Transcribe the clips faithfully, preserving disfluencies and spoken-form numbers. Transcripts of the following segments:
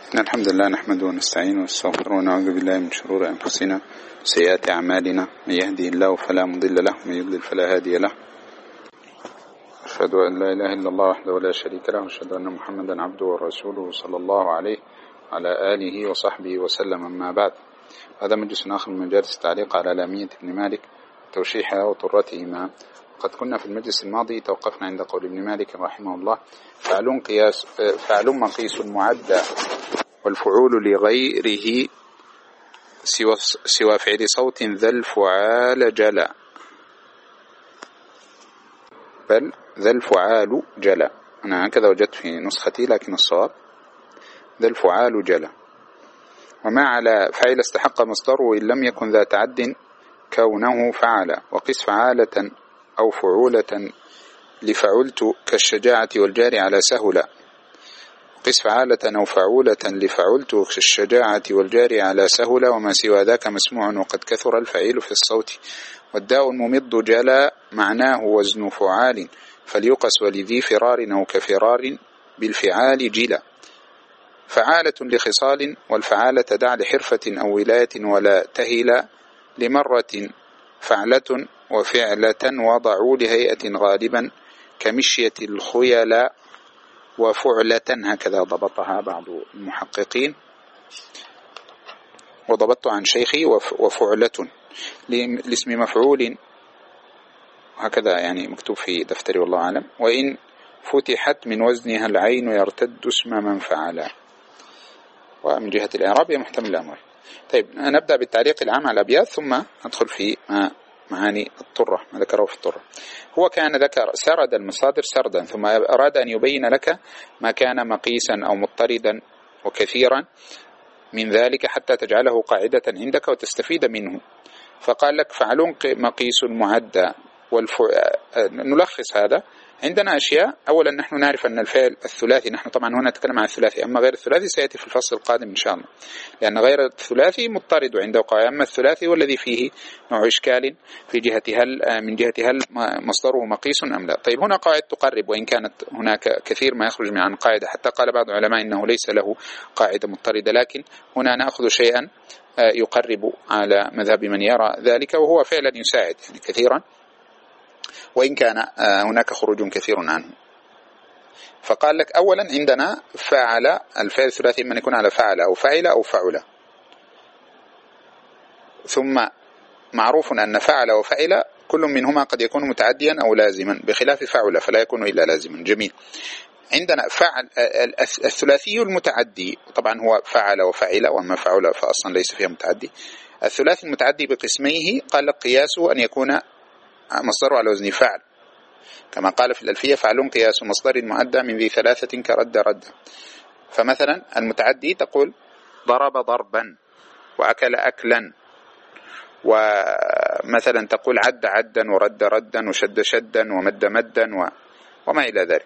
إن الحمد لله نحمده ونستعينه ونستغفره ونعوذ بالله من شرور أنفسنا وسيئات أعمالنا. من يهده الله فلا مضل له ومن يضلل فلا هادي له. أشهد أن لا إله إلا الله وحده لا شريك له وأشهد أن محمدا عبده ورسوله صلى الله عليه وعلى آله وصحبه وسلم. أما بعد، هذا مجلس آخر من مجالس التعليق على لامية ابن مالك توشيحها وطرتهما. قد كنا في المجلس الماضي توقفنا عند قول ابن مالك رحمه الله: فعل قياس فعل مقيس معدى والفعول لغيره سوى سوى فعل صوت ذا الفعال جلا، بل ذا الفعال جلا. أنا هكذا وجدت في نسختي، لكن الصواب ذا الفعال جلا. وما على فعل استحق مصدره إن لم يكن ذا تعد كونه فعل. وقس فعالة أو فعولة لفعلت كالشجاعة والجار على سهل. قس فعالة أو فعولة لفعلت كالشجاعة والجار على سهل. وما سوى ذاك مسموع وقد كثر الفعيل في الصوت. والداء الممض جلا معناه وزن فعال، فليقس ولذي فرار أو كفرار بالفعال جلا. فعالة لخصال والفعالة دع لحرفة أو ولاية ولا تهل لمرة. فعلة وفعلة وضعوا لهيئة غالبا كمشية الخيلاء وفعلة، هكذا ضبطها بعض المحققين وضبطت عن شيخي. وفعلة لاسم مفعول، هكذا يعني مكتوب في دفتري والله أعلم. وإن فتحت من وزنها العين يرتد اسم من فعل. ومن جهة الإعراب هي محتمل الأمر. طيب، نبدأ بالتعليق العام على الأبيات ثم ندخل في معاني الطرة، ما ذكره في الطرة. هو كان ذكر سرد المصادر سردا، ثم أراد أن يبين لك ما كان مقيسا أو مضطردا وكثيرا من ذلك حتى تجعله قاعدة عندك وتستفيد منه. فقال لك: فعل مقيس معدى والف... نلخص هذا. عندنا أشياء. أولا نحن نعرف أن الفعل الثلاثي، نحن طبعا هنا نتكلم عن الثلاثي، أما غير الثلاثي سيأتي في الفصل القادم إن شاء الله، لأن غير الثلاثي مضطرد عنده قاعدة. أما الثلاثي والذي فيه نوع إشكال في جهة هل من جهة هل مصدره مقيس أم لا. طيب، هنا قاعدة تقرب، وإن كانت هناك كثير ما يخرج من عن قاعدة، حتى قال بعض العلماء إنه ليس له قاعدة مضطردة، لكن هنا نأخذ شيئا يقرب على مذهب من يرى ذلك، وهو فعلا يساعد يعني كثيرا، وإن كان هناك خروج كثير عنه. فقال لك: أولا عندنا فعل، الفعل الثلاثي من يكون على فعل أو فعل أو فعل. ثم معروف أن فعل وفعل كل منهما قد يكون متعديا أو لازما، بخلاف فعل فلا يكون إلا لازما. جميل. عندنا فعل الثلاثي المتعدي، طبعا هو فعل وفعل، وأما فعل فأصلا ليس فيها متعدي. الثلاثي المتعدي بقسميه قال لك قياسه أن يكون مصدره على وزن فعل، كما قال في الألفية: فعل قياس مصدر مؤدى من ذي ثلاثة كرد رد. فمثلا المتعدي تقول ضرب ضربا وأكل أكلا، ومثلا تقول عد عدا ورد ردا وشد شدا ومد مدا وما إلى ذلك.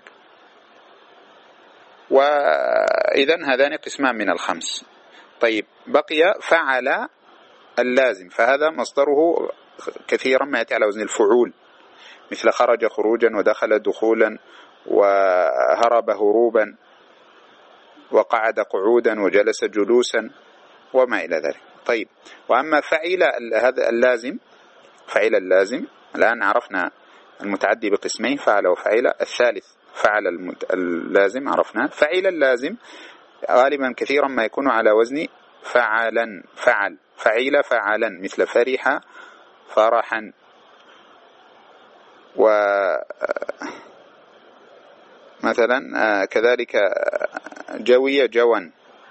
وإذن هذان قسمان من الخمس. طيب، بقي فعل اللازم، فهذا مصدره كثيرا ما يأتي على وزن الفعول، مثل خرج خروجا ودخل دخولا وهرب هروبا وقعد قعودا وجلس جلوسا وما إلى ذلك. طيب، وأما فعل هذا اللازم، فعل اللازم الآن عرفنا المتعدي بقسمين: فعل وفعل. الثالث فعل اللازم عرفنا. فعل اللازم غالبا كثيرا ما يكون على وزن فعلا، فعل فعل فعلا، مثل فرح فرحا، ومثلا كذلك جوي جوا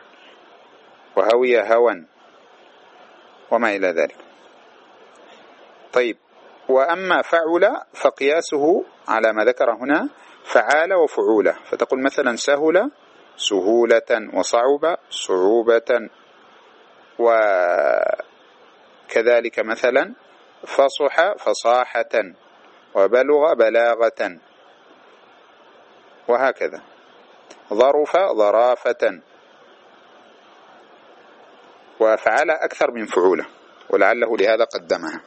وهوي هوا وما إلى ذلك. طيب، وأما فعل فقياسه على ما ذكر هنا فعال وفعولة. فتقول مثلا سهل سهولة، وصعب صعوبة، وكذلك مثلا فصح فصاحة، وبلغ بلاغة، وهكذا. ظرف ظرافة. وفعل أكثر من فعولة، ولعله لهذا قدمها.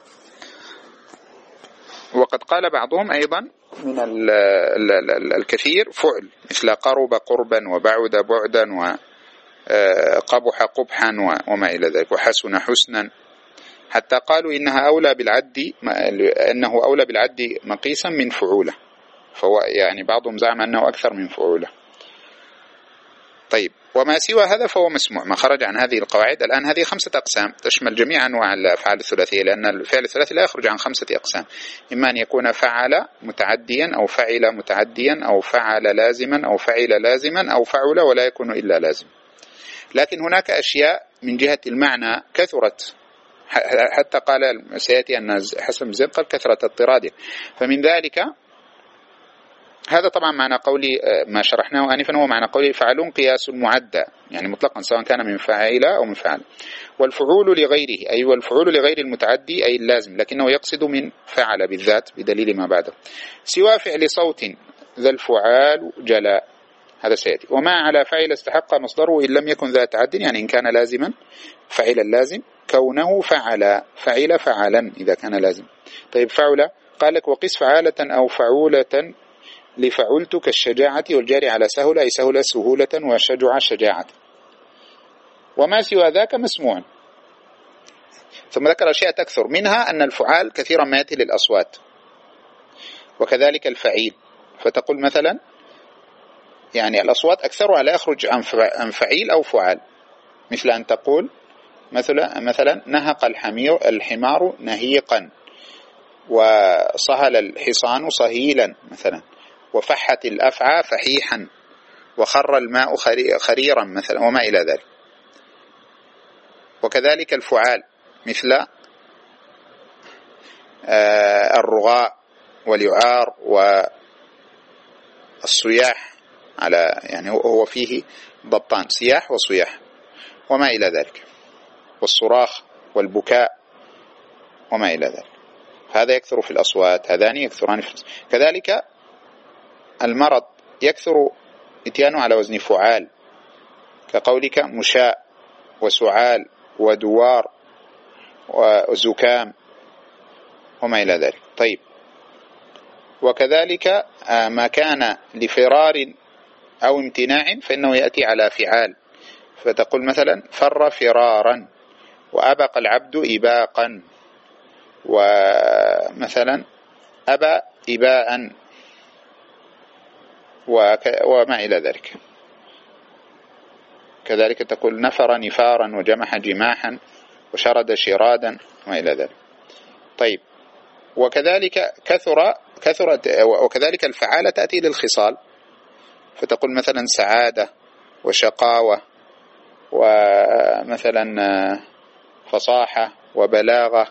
وقد قال بعضهم أيضا من ال ال ال الكثير فعل، مثل قرب قربا وبعد بعدا قبح قبحا وما إلى ذلك، وحسن حسنا، حتى قالوا إنها أولى بالعد، أنه أولى بالعد مقيسا من فعولة، فهو يعني بعضهم زعم أنه أكثر من فعولة. طيب، وما سوى هذا فهو مسموع، ما خرج عن هذه القواعد. الآن هذه خمسة أقسام تشمل جميع أنواع الأفعال الثلاثية، لأن الفعل الثلاثي لا يخرج عن خمسة أقسام، إما أن يكون فعل متعديا أو فعل متعديا أو فعل لازما أو فعل لازما أو فعل ولا يكون إلا لازم. لكن هناك أشياء من جهة المعنى كثرت، حتى قال سيأتي أن حسن زين قال كثرة اضطراده، فمن ذلك هذا طبعا معنى قولي ما شرحناه آنفا، هو معنى قولي فعل قياس معدى، يعني مطلقا سواء كان من فاعل أو من فعل. والفعول لغيره، أي والفعول لغير المتعدي أي اللازم، لكنه يقصد من فعل بالذات بدليل ما بعده. سوى فعل صوت ذا الفعال جلاء، هذا سيأتي. وما على فعل استحق مصدره إن لم يكن ذا تعد، يعني إن كان لازما فعل اللازم، كونه فعل فعل فعلا إذا كان لازم. طيب فعل قال لك وقس فعالة أو فعولة لفعلت كالشجاعة والجاري على سهل، أي سهل سهولة وشجع شجاعة. وما سوى ذاك مسموع. ثم ذكر أشياء تكثر، منها أن الفعال كثيرا ما يأتي للأصوات، وكذلك الفعيل، فتقول مثلا يعني الأصوات أكثرها لا يخرج عن فعيل أو فعال، مثل أن تقول مثلا مثلا نهق الحمير الحمار نهيقا، وصهل الحصان صهيلا مثلا، وفحت الأفعى فحيحا، وخر الماء خريرا مثلا، وما إلى ذلك. وكذلك الفعال مثل الرغاء واليعار والصياح، على يعني هو فيه ضبطان، صياح وصياح وما إلى ذلك، والصراخ والبكاء وما إلى ذلك. هذا يكثر في الأصوات، هذان يكثران في الأصوات. كذلك المرض يكثر اتيانه على وزن فعال، كقولك مشاء وسعال ودوار وزكام وما إلى ذلك. طيب، وكذلك ما كان لفرار أو امتناع فإنه يأتي على فعال، فتقول مثلا فر فرارا، وأبق العبد إباقا، ومثلا أبى إباء وما إلى ذلك. كذلك تقول نفر نفارا، وجمح جماحا، وشرد شرادا وما إلى ذلك. طيب، وكذلك كثر كثرت وكذلك الفعالة تأتي للخصال، فتقول مثلا سعادة وشقاوة، ومثلا فصاحة وبلاغة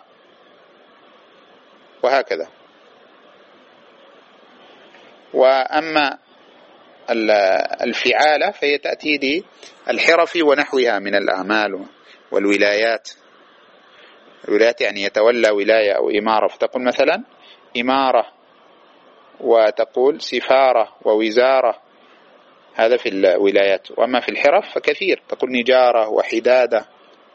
وهكذا. وأما الفعالة فهي تأتي للحرف ونحوها من الأعمال والولايات. الولايات يعني يتولى ولاية أو إمارة، فتقول مثلا إمارة، وتقول سفارة ووزارة، هذا في الولايات. وأما في الحرف فكثير، تقول نجارة وحدادة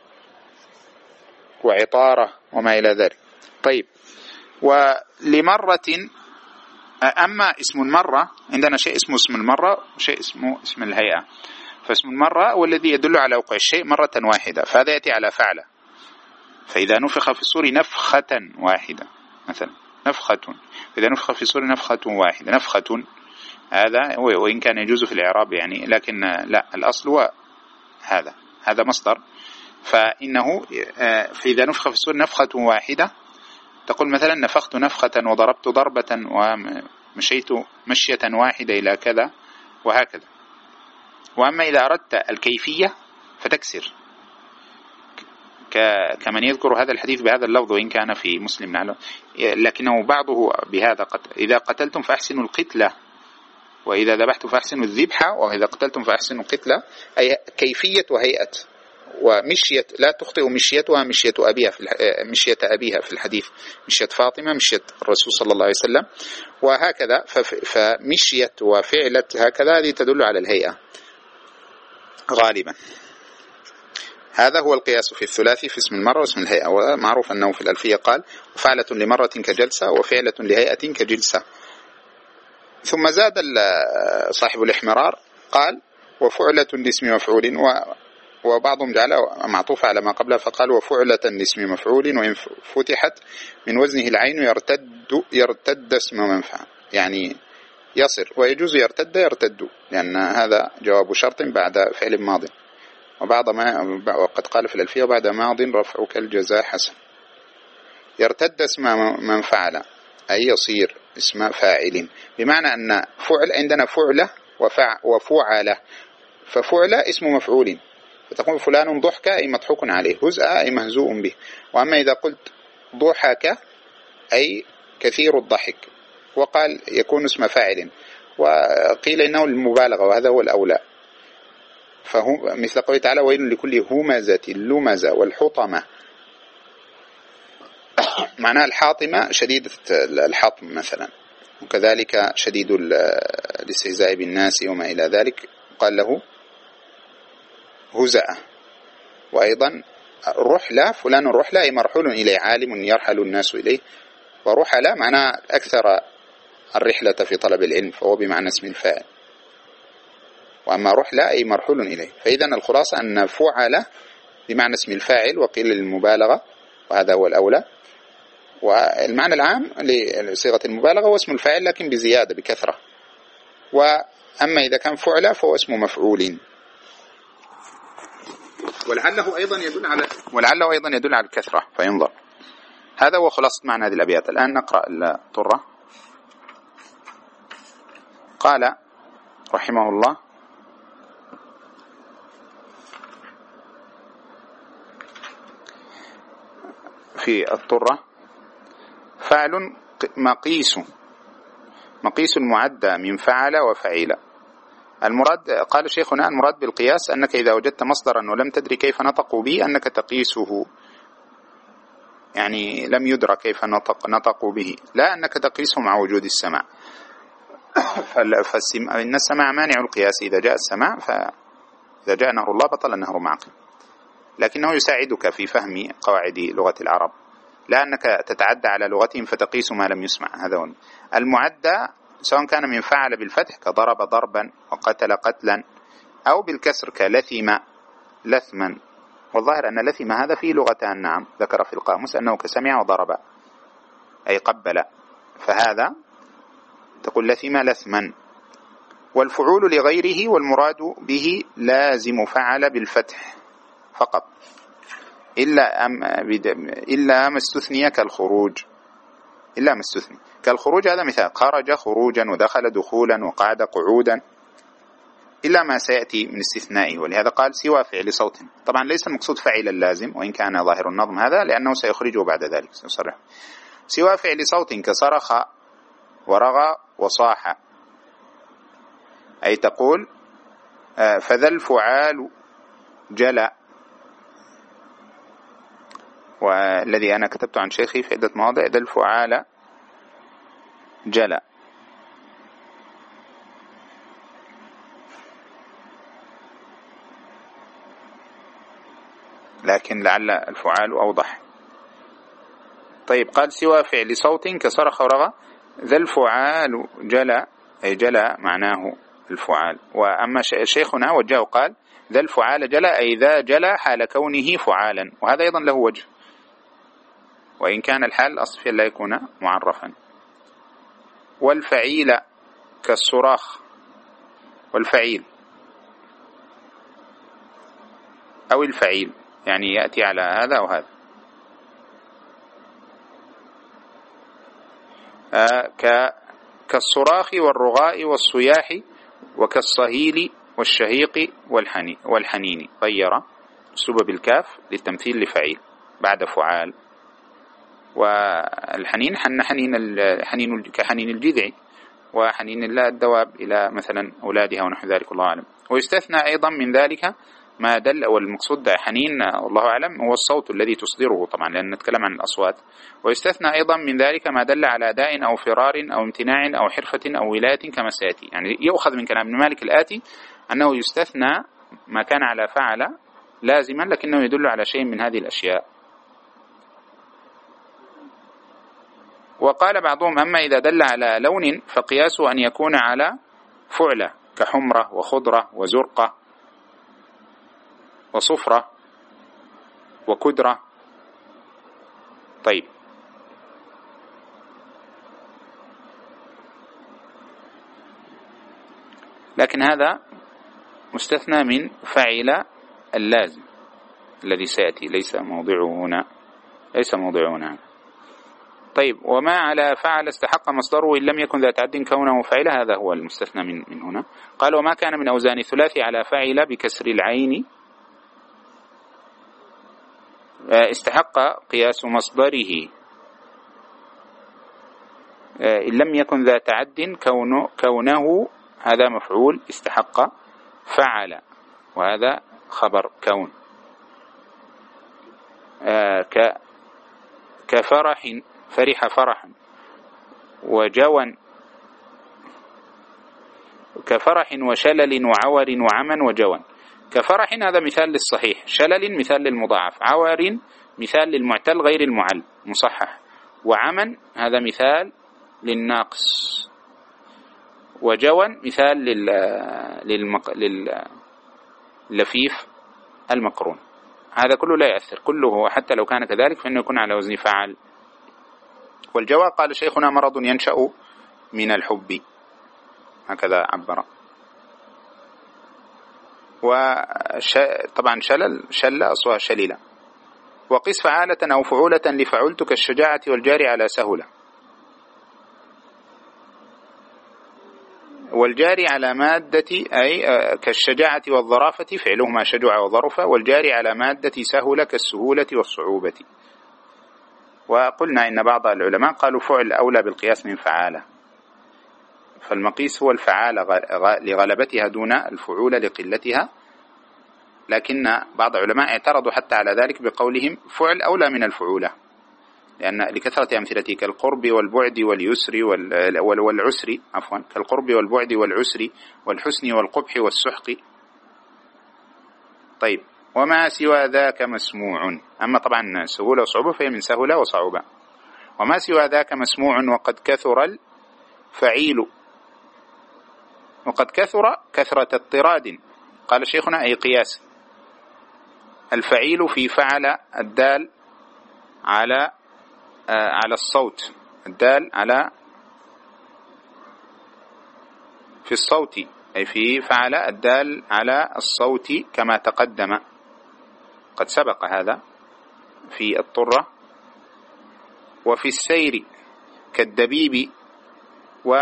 وعطارة وما إلى ذلك. طيب، ولمرة، أما اسم المرة عندنا شيء اسمه اسم المرة وشيء اسمه اسم الهيئة. فاسم المرة هو الذي يدل على وقوع الشيء مرة واحدة، فهذا يأتي على فعله. فإذا نفخ في الصور نفخة واحدة مثلا نفخة، فإذا نفخ في الصور نفخة واحدة نفخة، هذا وإن كان يجوز في الإعراب يعني، لكن لا، الأصل هو هذا هذا مصدر. فإنه فإذا نفخ في الصور نفخة واحدة، تقول مثلا نفخت نفخة وضربت ضربة ومشيت مشية واحدة إلى كذا وهكذا. وأما إذا أردت الكيفية فتكسر، كمن يذكر هذا الحديث بهذا اللفظ وإن كان في مسلم نعلم، لكنه بعضه بهذا قتل. إذا قتلتم فأحسنوا القتلة، وإذا ذبحتم فأحسنوا الذبحة، وإذا قتلتم فأحسنوا القتلة، أي كيفية وهيئة ومشية، لا تخطئ مشيتها مشية أبيها في مشية أبيها في الحديث، مشية فاطمة مشية الرسول صلى الله عليه وسلم وهكذا. فمشية وفعلة هكذا هذه تدل على الهيئة غالبا. هذا هو القياس في الثلاثي في اسم المرة واسم الهيئة. ومعروف أنه في الألفية قال وفعلة لمرة كجلسة، وفعلة لهيئة كجلسة. ثم زاد صاحب الإحمرار قال وفعلة لاسم مفعول، وبعضهم جعلها معطوفة على ما قبلها فقال وفعلة لاسم مفعول وإن فتحت من وزنه العين يرتد يرتد اسم منفعة، يعني يصر، ويجوز يرتد يرتد لأن هذا جواب شرط بعد فعل ماض، وبعض ما وقد قال في الألفية وبعد ماض رفعك الجزاء حسن. يرتد اسم من فعل أي يصير اسم فاعل، بمعنى أن فعل عندنا فعلة وفع وفعل، ففعل اسم مفعول فتقول فلان ضحك أي مضحوك عليه، هزء أي مهزوء به. وأما إذا قلت ضحك أي كثير الضحك وقال يكون اسم فاعل، وقيل إنه المبالغة وهذا هو الأولى، فهو مثل قوله تعالى ويل لكل همزة لمزة والحطمة، معناها الحاطمة شديدة الحطم مثلا، وكذلك شديد الاستهزاء بالناس وما إلى ذلك قال له هزأ. وأيضا الرحلة فلان الرحلة أي مرحول إليه، عالم يرحل الناس إليه، ورحلة معناه أكثر الرحلة في طلب العلم فهو بمعنى اسم الفاعل، وأما رحلة أي مرحول إليه. فإذا الخلاصة أن فعل بمعنى اسم الفاعل وقيل للمبالغة وهذا هو الأولى، والمعنى العام لصيغة المبالغة هو اسم الفاعل لكن بزيادة بكثرة، وأما إذا كان فعل فهو اسم مفعول. ولعله أيضا يدل على ولعله أيضا يدل على الكثرة فينظر. هذا هو خلاصة معنى هذه الأبيات. الآن نقرأ الطرة. قال رحمه الله في الطرة فعل مقيس مقيس المعدى من فعل وفعيل. المراد قال شيخنا المراد بالقياس أنك إذا وجدت مصدرا ولم تدري كيف نطقوا به أنك تقيسه، يعني لم يدرى كيف نطق نطقوا به، لا أنك تقيسه مع وجود السماع. فإن السماع مانع القياس، إذا جاء السماع فإذا جاء نهر الله بطل النهر معك، لكنه يساعدك في فهم قواعد لغة العرب، لا أنك تتعدى على لغتهم فتقيس ما لم يسمع. هذا هو المعدى، سواء كان من فعل بالفتح كضرب ضربا وقتل قتلا، أو بالكسر كلثم لثما. والظاهر أن لثم هذا فيه لغتان، نعم ذكر في القاموس أنه كسمع وضرب أي قبل، فهذا تقول لثم لثما. والفعول لغيره والمراد به لازم فعل بالفتح فقط، إلا أم إلا ما استثني كالخروج، إلا ما استثني كالخروج هذا مثال، خرج خروجا ودخل دخولا وقعد قعودا، إلا ما سيأتي من استثنائه. ولهذا قال سوى فعل صوت. طبعا ليس المقصود فعل اللازم، وإن كان ظاهر النظم هذا لأنه سيخرجه بعد ذلك سيصرح. سوى فعل صوت كصرخ ورغى وصاح، أي تقول فذا الفعال جلى، والذي أنا كتبت عن شيخي في عدة مواضع ذا الفعال جلى. لكن لعل الفعال أوضح. طيب قال سوى فعل صوت كصرخ ورغى ذا الفعال جلى، أي جلى معناه الفعال. وأما شيخنا وجهه قال ذا الفعال جلى أي ذا جلى حال كونه فعالا، وهذا أيضا له وجه، وإن كان الحال الأصل لا يكون معرفا. والفعيل كالصراخ، والفعيل أو الفعيل يعني يأتي على هذا أو هذا. آه كالصراخ والرغاء والصياح وكالصهيل والشهيق والحنين, والحنين غير سبب الكاف للتمثيل لفعيل بعد فعال. والحنين حن حنين الحنين كحنين الجذع وحنين الدواب إلى مثلا أولادها ونحو ذلك، الله أعلم. ويستثنى أيضا من ذلك ما دل، والمقصود حنين والله أعلم هو الصوت الذي تصدره طبعا لأن نتكلم عن الأصوات. ويستثنى أيضا من ذلك ما دل على أداء أو فرار أو امتناع أو حرفة أو ولاية كما سيأتي. يعني يؤخذ من كلام ابن مالك الآتي أنه يستثنى ما كان على فعل لازما لكنه يدل على شيء من هذه الأشياء. وقال بعضهم أما إذا دل على لون فقياسه أن يكون على فعلة كحمرة وخضرة وزرقة وصفرة وكدرة. طيب لكن هذا مستثنى من فعل اللازم الذي سيأتي، ليس موضعه هنا، ليس موضعه هنا. طيب وما على فعل استحق مصدره إن لم يكن ذا تعد كونه فعل، هذا هو المستثنى من من هنا. قال وما كان من أوزان الثلاثي على فعل بكسر العين استحق قياس مصدره إن لم يكن ذا تعد كونه, كونه هذا مفعول استحق فعل، وهذا خبر كون. كفرح فرح فرحا، وجوى كفرح وشلل وعور وعمى وجوى. كفرح هذا مثال للصحيح، شلل مثال للمضاعف، عور مثال للمعتل غير المعل مصحح، وعمى هذا مثال للناقص، وجوى مثال لل... للمق... لللفيف المقرون. هذا كله لا يأثر، كله حتى لو كان كذلك فإنه يكون على وزن فعل. والجواب قال شيخنا مرض ينشأ من الحب، هكذا عبر. وطبعا شلل شل أصلها شليلة. وقس فعالة أو فعولة لفعلت كالشجاعة والجاري على سهولة. والجاري على مادة أي كالشجاعة والظرافة فعلهما شجع وظرف، والجاري على مادة سهولة كالسهولة والصعوبة. وقلنا إن بعض العلماء قالوا فعل أولى بالقياس من فعالة، فالمقيس هو الفعالة لغلبتها دون الفعول لقلتها، لكن بعض العلماء اعترضوا حتى على ذلك بقولهم فعل أولى من الفعولة، لأن لكثرة أمثلته كالقرب والبعد واليسر والعسر عفوا كالقرب والبعد والعسر والحسن والقبح والسحق. طيب وما سوى ذاك مسموع، أما طبعا سهولة وصعوبة فهي من سهولة وصعوبة. وما سوى ذاك مسموع وقد كثر الفعيل، وقد كثر كثرة اضطراد، قال شيخنا أي قياس. الفعيل في فعل الدال على آه على الصوت، الدال على في الصوت، أي في فعل الدال على الصوت كما تقدم، قد سبق هذا في الطرة. وفي السير كالدبيب، و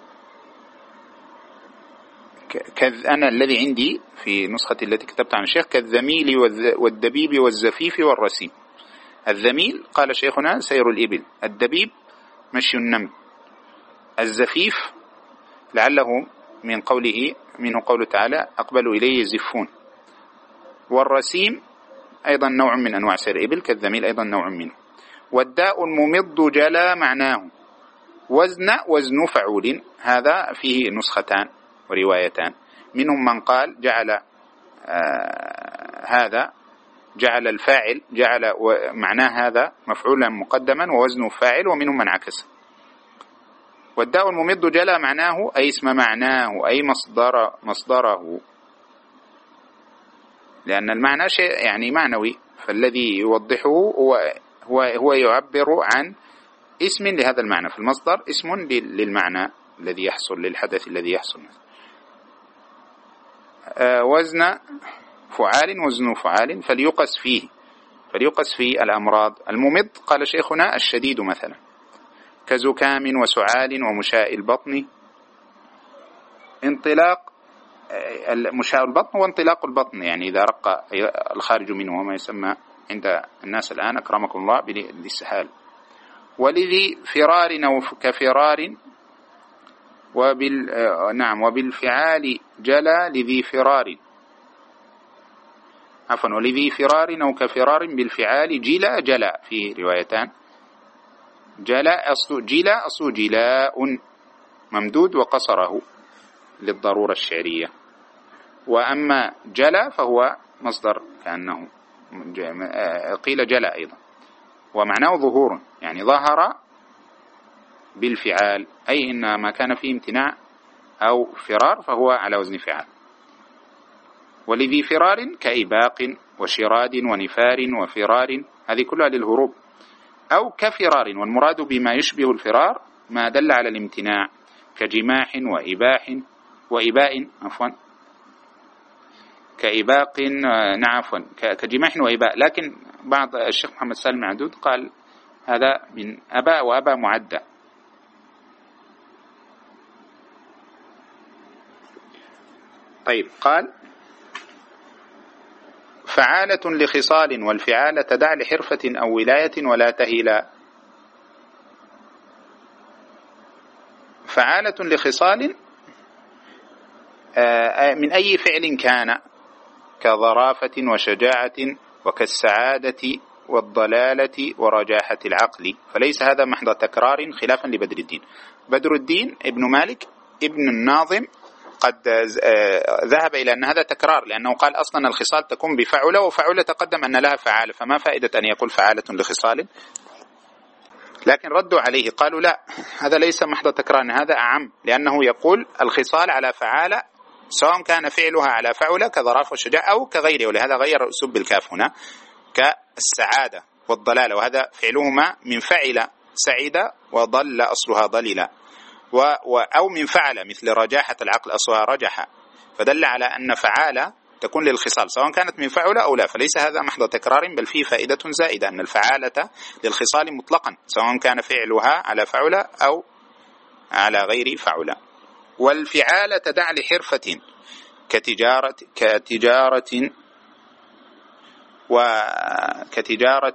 كذ أنا الذي عندي في نسخة التي كتبت عن الشيخ كالذميل والدبيب والزفيف والرسيم. الذميل قال شيخنا سير الإبل، الدبيب مشي النمل، الزفيف لعله من قوله منه قوله تعالى أقبلوا إليه يزفون، والرسيم أيضا نوع من أنواع سير الإبل كالذميل أيضا نوع منه. والداء الممض جلا معناه وزن وزن فعول، هذا فيه نسختان وروايتان، منهم من قال جعل آه هذا جعل الفاعل جعل معناه هذا مفعولا مقدما ووزنه فاعل، ومنهم من عكس. والداء الممض جلا معناه أي اسم معناه أي مصدر مصدره، لأن المعنى شيء يعني معنوي، فالذي يوضحه هو هو هو يعبر عن اسم لهذا المعنى، في المصدر اسم للمعنى الذي يحصل للحدث الذي يحصل. آه وزن فعال وزن فعال فليقس فيه، فليقس في الأمراض. الممض قال شيخنا الشديد مثلا كزكام وسعال ومشاء البطن. انطلاق مشاء البطن وانطلاق البطن، يعني إذا رق الخارج منه، وما يسمى عند الناس الآن أكرمكم الله بالسهال. ولذي فرار أو كفرار، وبال نعم وبالفعال جلا لذي فرار عفوا ولذي فرار أو كفرار بالفعال جلا جلا، فيه روايتان. جلا أصل جلا أصل جلاء ممدود وقصره للضرورة الشعرية، وأما جلا فهو مصدر كأنه قيل جلا أيضا، ومعناه ظهور، يعني ظهر بالفعال، أي إن ما كان فيه امتناع أو فرار فهو على وزن فعال. ولذي فرار كإباق وشراد ونفار وفرار، هذه كلها للهروب. أو كفرار، والمراد بما يشبه الفرار ما دل على الامتناع كجماح وإباح وإباء عفوا كإباق نعم عفوا كجماح وإباء. لكن بعض الشيخ محمد سالم معدود قال هذا من أباء وأباء معدة. طيب قال فعالة لخصال، والفعالة تدع لحرفة أو ولاية ولا تهيلا. فعالة لخصال من أي فعل كان كظرافة وشجاعة وكالسعادة والضلالة ورجاحة العقل، فليس هذا محض تكرار خلافا لبدر الدين. بدر الدين ابن مالك ابن الناظم قد ذهب إلى أن هذا تكرار، لأنه قال أصلا الخصال تكون بفعلة، وفعلة تقدم أن لها فعالة، فما فائدة أن يقول فعالة لخصال. لكن ردوا عليه قالوا لا، هذا ليس محض تكرار، هذا أعم، لأنه يقول الخصال على فعالة سواء كان فعلها على فعلة كظراف والشجاع أو كغيره، ولهذا غير أسلوب بالكاف هنا كالسعادة والضلالة، وهذا فعلهما من فعل سعيد وضل أصلها ضللا، و أو من فعل مثل رجاحة العقل أصلها رجح، فدل على أن فعالة تكون للخصال سواء كانت من فعلة أو لا، فليس هذا محض تكرار، بل فيه فائدة زائدة أن الفعالة للخصال مطلقا سواء كان فعلها على فعلة أو على غير فعلة. والفعالة تدع لحرفة كتجارة كتجارة وكتجارة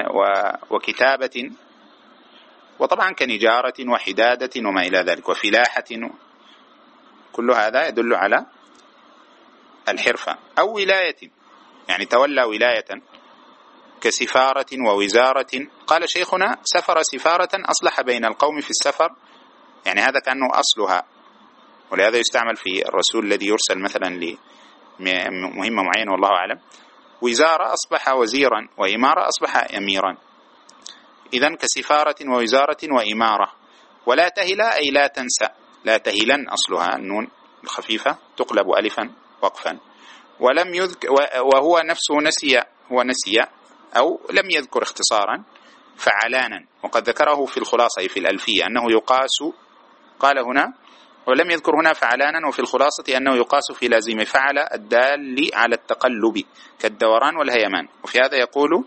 وكتابة، وطبعا كنجارة وحدادة وما إلى ذلك وفلاحة، كل هذا يدل على الحرفة. أو ولاية يعني تولى ولاية كسفارة ووزارة. قال شيخنا سفر سفارة أصلح بين القوم في السفر، يعني هذا كأنه أصلها، ولهذا يستعمل في الرسول الذي يرسل مثلا لمهمة معينة والله أعلم. وزارة أصبح وزيرا، وإمارة أصبح أميرا، إذن كسفارة ووزارة وإمارة. ولا تهلا أي لا تنسى، لا تهلا أصلها النون الخفيفة تقلب ألفا وقفا. ولم يذكر وهو نفسه نسي، هو نسي أو لم يذكر اختصارا فعلانا، وقد ذكره في الخلاصة في الألفية أنه يقاس، قال هنا ولم يذكر هنا فعلانا، وفي الخلاصة أنه يقاس في لازم فعل الدال على التقلب كالدوران والهيمان. وفي هذا يقول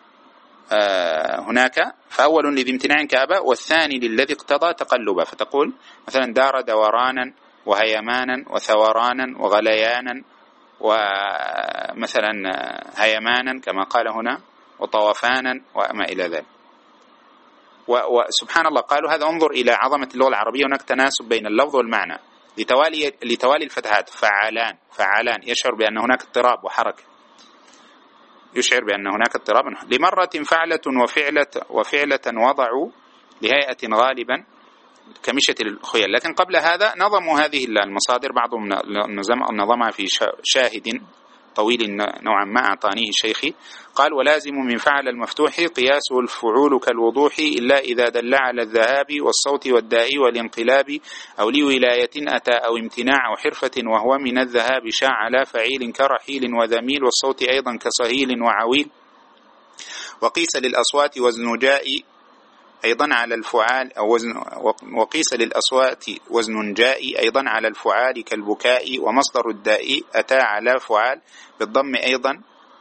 آه هناك فأول لذي امتناع كأباء، والثاني للذي اقتضى تقلبا، فتقول مثلا دار دورانا وهيمانا وثورانا وغليانا ومثلا هيمانا كما قال هنا وطوفانا وما إلى ذلك. وسبحان الله قالوا هذا انظر إلى عظمة اللغة العربية، هناك تناسب بين اللفظ والمعنى لتوالي لتوالي الفتحات. فعلان فعلان يشعر بأن هناك اضطراب وحركة، يشعر بأن هناك اضطراب. لمرة فعلة وفعلة وفعلة وضعوا لهيئة غالبا كمشة الخيل. لكن قبل هذا نظموا هذه المصادر، بعضهم نظمها في شاهد طويل نوعا ما أعطانيه شيخي. قال ولازم من فعل المفتوح قياسه الفعول كالوضوح، إلا إذا دل على الذهاب والصوت والداء والانقلاب، أو لولاية أتى أو امتناع أو حرفة وهو من الذهاب شاع على فعيل كرحيل وذميل، والصوت أيضا كصهيل وعويل. وقيس للأصوات وزن جاء أيضا على الفعال أو وزن، وقيس للأصوات وزن جاء أيضا على الفعال كالبكاء، ومصدر الداء أتى على فعال بالضم أيضا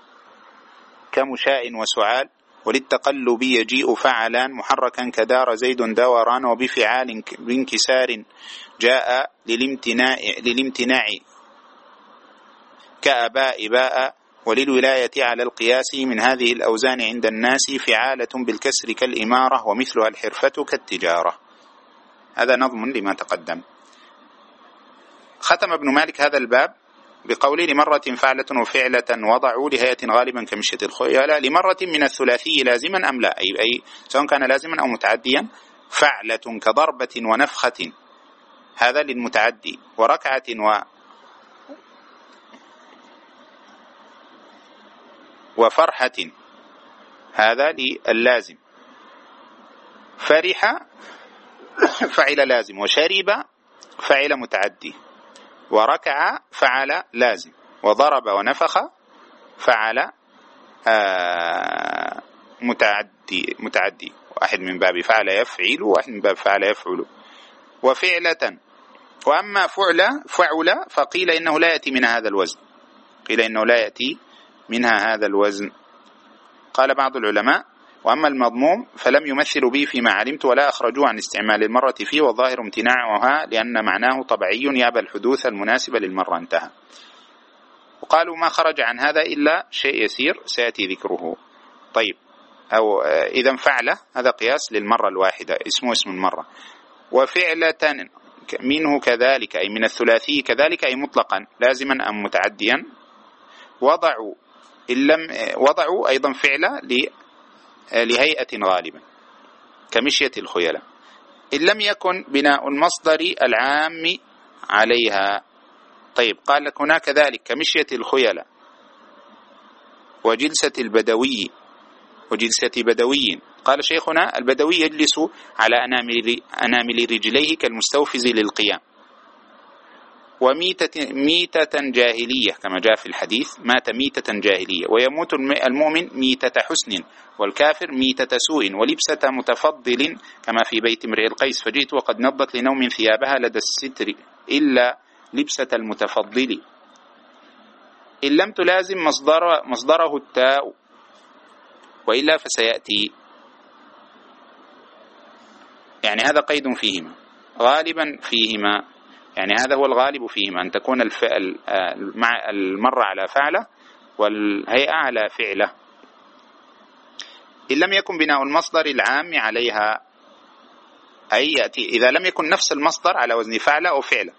كمشاء وسعال. وللتقلب يجيء فعلان محركا كدار زيد دوران، وبفعال بانكسار جاء للامتناع للامتناع كأباء باء. وللولاية على القياس من هذه الأوزان عند الناس فعالة بالكسر كالإمارة، ومثلها الحرفة كالتجارة. هذا نظم لما تقدم. ختم ابن مالك هذا الباب بقوله لمرة فعلة وفعلة وضعوا لهيئة غالبا كمشية الخيلاء، لمرة من الثلاثي لازما أم لا، أي, أي سواء كان لازما أو متعديا. فعلة كضربة ونفخة هذا للمتعدي، وركعة و وفرحة هذا للازم. فرح فعل لازم، وشرب فعل متعدي، وركع فعل لازم. وضرب ونفخ فعل آه متعدي متعدي واحد من باب فعل يفعل وواحد من باب فعل يفعل. وفعلة. وأما فعل فعل فقيل إنه لا يأتي منها هذا الوزن، قيل إنه لا يأتي منها هذا الوزن. قال بعض العلماء: وأما المضموم فلم يمثلوا به فيما علمت ولا أخرجوا عن استعمال المرة فيه، والظاهر امتناعها لأن معناه طبيعي يأبى الحدوث المناسب للمرة. انتهى. وقالوا ما خرج عن هذا إلا شيء يسير سيأتي ذكره. طيب، أو إذا فعل هذا قياس للمرة الواحدة، اسمه اسم المرة. وفعلة منه كذلك، أي من الثلاثي كذلك، أي مطلقا لازما أم متعديا. وضعوا إن لم وضعوا أيضا فعل لهيئة غالبا كمشية الخيلاء إن لم يكن بناء المصدر العام عليها. طيب، قال لك هناك ذلك كمشية الخيلاء وجلسة البدوي وجلسة بدوي. قال شيخنا: البدوي يجلس على أنامل, أنامل رجليه كالمستوفز للقيام. وميتة ميتة جاهلية كما جاء في الحديث: مات ميتة جاهلية. ويموت المؤمن ميتة حسن والكافر ميتة سوء. ولبسة متفضل كما في بيت امرئ القيس: فجئت وقد نضت لنوم ثيابها لدى الستر إلا لبسة المتفضل. إن لم تلازم مصدر مصدره التاء وإلا فسيأتي. يعني هذا قيد فيهما، غالبا فيهما، يعني هذا هو الغالب فيهما، أن تكون الفعل المرة على فعله والهيئة على فعله. إن لم يكن بناء المصدر العام عليها، أي يأتي إذا لم يكن نفس المصدر على وزن فعله أو فعله،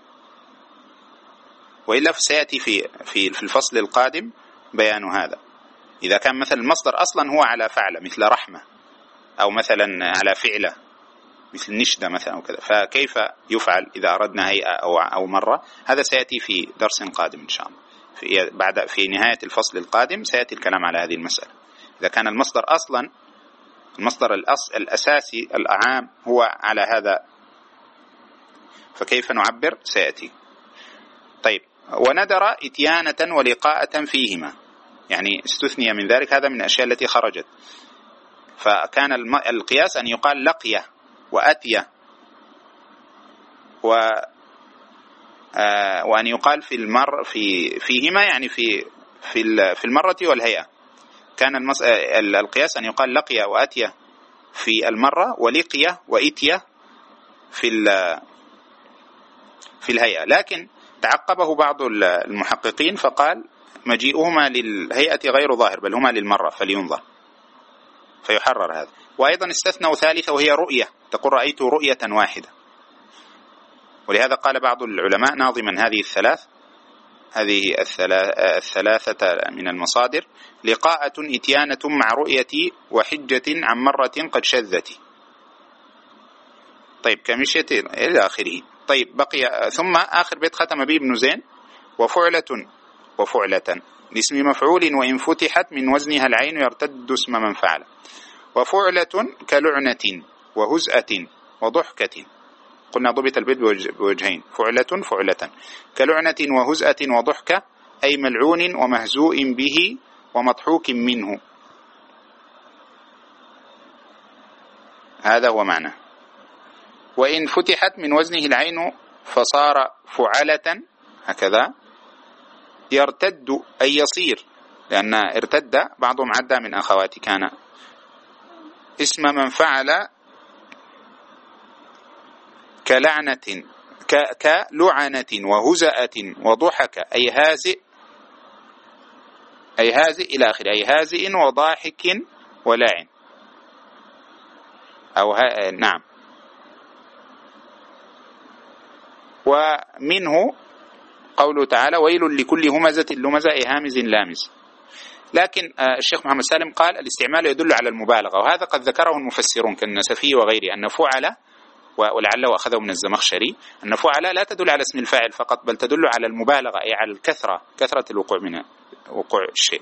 وإلا فسيأتي في في في الفصل القادم بيان هذا. إذا كان مثلا المصدر أصلا هو على فعله مثل رحمة، أو مثلا على فعله مثل نشدة مثلا وكذا، فكيف يفعل إذا أردنا هيئة أو أو مرة؟ هذا سيأتي في درس قادم إن شاء الله. في بعد في نهاية الفصل القادم سيأتي الكلام على هذه المسألة. إذا كان المصدر أصلا المصدر الأص الأساسي الأعام هو على هذا، فكيف نعبر؟ سيأتي. طيب، وندر إتيانة ولقاءة فيهما، يعني استثني من ذلك، هذا من الأشياء التي خرجت. فكان القياس أن يقال لقيه وأتيه، و آه وأن يقال في المر في فيهما، يعني في في في المرة والهيئة. كان المس... القياس أن يقال لقيه وأتيه في المرة، ولقيه وإتيه في في الهيئة. لكن تعقبه بعض المحققين فقال: مجيئهما للهيئة غير ظاهر، بل هما للمرة فلينظر، فيحرر هذا. وأيضا استثنوا ثالثة وهي رؤية، تقول: رأيت رؤية واحدة. ولهذا قال بعض العلماء ناظما هذه الثلاث هذه الثلاثة من المصادر: لقاءة إتيانة مع رؤية وحجة عن مرة قد شذت. طيب، كمشية إلى آخره. طيب، بقي ثم آخر بيت ختم به ابن زين: وفعلة وفعلة لاسم مفعول وإن فتحت من وزنها العين يرتد اسم من فعل. وفعلة كلعنة وهزءة وضحكة. قلنا ضبط البيت بوجهين: فعلة فعلة كلعنة وهزءة وضحكة، أي ملعون ومهزوء به ومضحوك منه. هذا هو معنى. وإن فتحت من وزنه العين فصار فعلة، هكذا يرتد أي يصير، لأن ارتد بعضهم عدى من أخوات كان اسم من فعل كلعنة كلعنة وهزأة وضحك، أي هازئ أي هازئ إلى آخر، أي هازئ وضاحك ولاعن، أو ها... نعم. ومنه قوله تعالى: ويل لكل همزة لمزة، أي هامز لامز. لكن الشيخ محمد سالم قال: الاستعمال يدل على المبالغة، وهذا قد ذكره المفسرون كالنسفي وغيره، أن فعل، ولعله أخذه من الزمخشري، أن فعل لا تدل على اسم الفاعل فقط، بل تدل على المبالغة، أي على الكثرة، كثرة الوقوع من وقوع الشيء.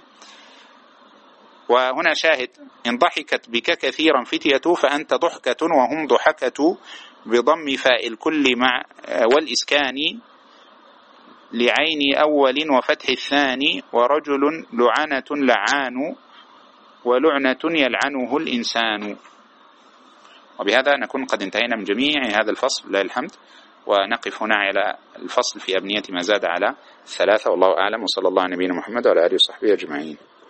وهنا شاهد: إن ضحكت بك كثيرا فتية فأنت ضحكة وهم ضحكة، بضم فاء الكل مع والإسكان لعين أول وفتح الثاني ورجل لعنة لعان ولعنة يلعنه الإنسان. وبهذا نكون قد انتهينا من جميع هذا الفصل لله الحمد، ونقف هنا على الفصل في أبنية ما زاد على ثلاثة، والله أعلم، وصلى الله على نبينا محمد وعلى آله وصحبه أجمعين.